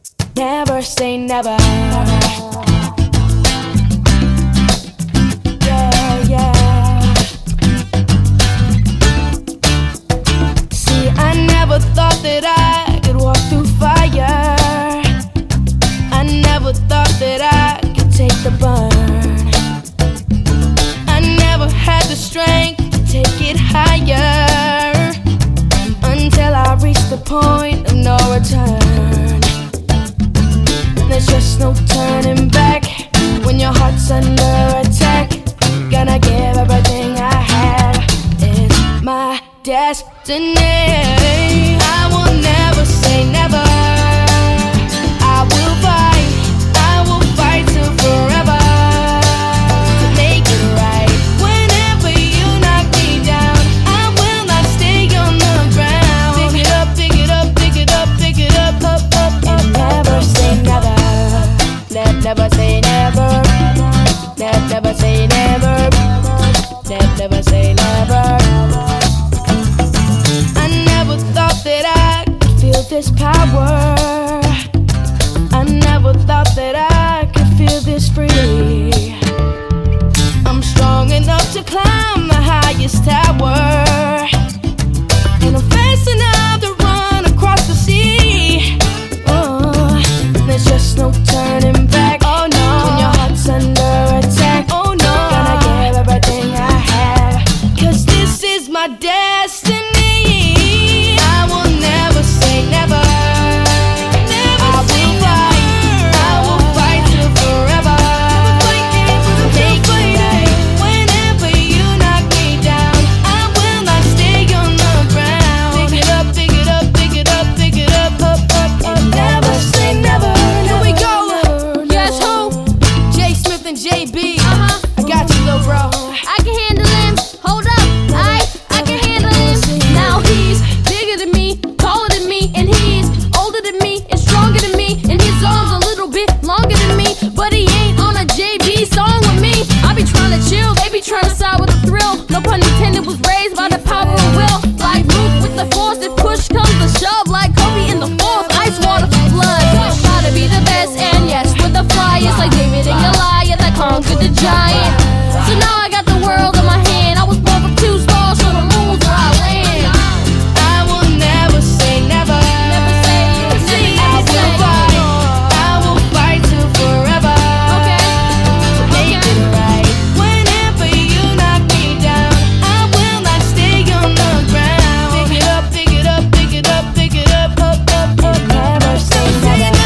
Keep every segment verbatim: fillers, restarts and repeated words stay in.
Never say never. Yeah, yeah. See, I never thought that I could walk through fire. I never thought that I could take the burn. I never had the strength to take it higher, until I reached the point of no return. There's just no turning back when your heart's under attack. Gonna give everything I have. It's my destiny. I will never say never. I will fight, I will fight till forever, to make it right. Whenever you knock me down, I will not stay on the ground. Pick it up, pick it up, pick it up, pick it up, up, up, up. And never say never. Never, never say never. Never, never say never. Never, never say never. I never thought that I could feel this power. I never thought that I could feel this free. I'm strong enough to climb the highest tower, and I'm fast enough to run across the sea. Oh, there's just no turning back. Oh no, when your heart's under attack. Oh no, gonna give everything I have, 'cause this is my destiny. I will never say never. Never I will fight, I will fight till forever, to make it right. Whenever you knock me down, I will not stay on the ground. Pick it up, pick it up, pick it up, pick it up, up, up, up. And never say never. Here we go. Guess who? J Smith and J B. Uh-huh. I got you, little bro. I can handle him. Hold up, I I can handle him. Now he's bigger than me, taller than me, and he's older than me and stronger than me, and his arms a little bit longer than me. But he ain't on a J B song with me. I be trying to chill, they be trying to side with a thrill. No pun intended, was raised by the power of will. Like Luke with the force, if push comes to shove, like Kobe in the fourth, ice water for blood. Try to be the best, and yes, with the flyers, like David and Goliath, I conquered the giant. So now I got the world in my hand. I was born for two stars, so the moon's where I land. I will never say never. Never say, never say, I never will say. fight, I will fight till forever, Okay, to make okay. it right. Whenever you knock me down, I will not stay on the ground. Pick it up, pick it up, pick it up, pick it up, up, up, up. Never say never.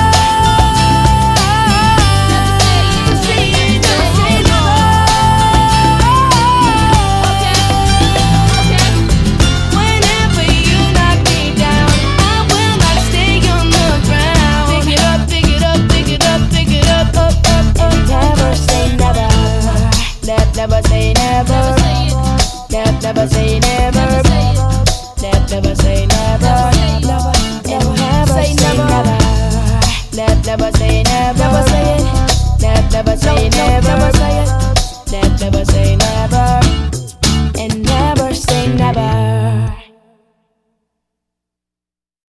Whenever you knock me down, I will not stay on the ground. Pick it up, pick it up, pick it up, pick it up, up, up, up. Never say never. Never, never say never. Never, never say never. Never, never say never. Never, never say never. Never, never say never. Never say it. Never, never say never. Never say it. Never, never say never.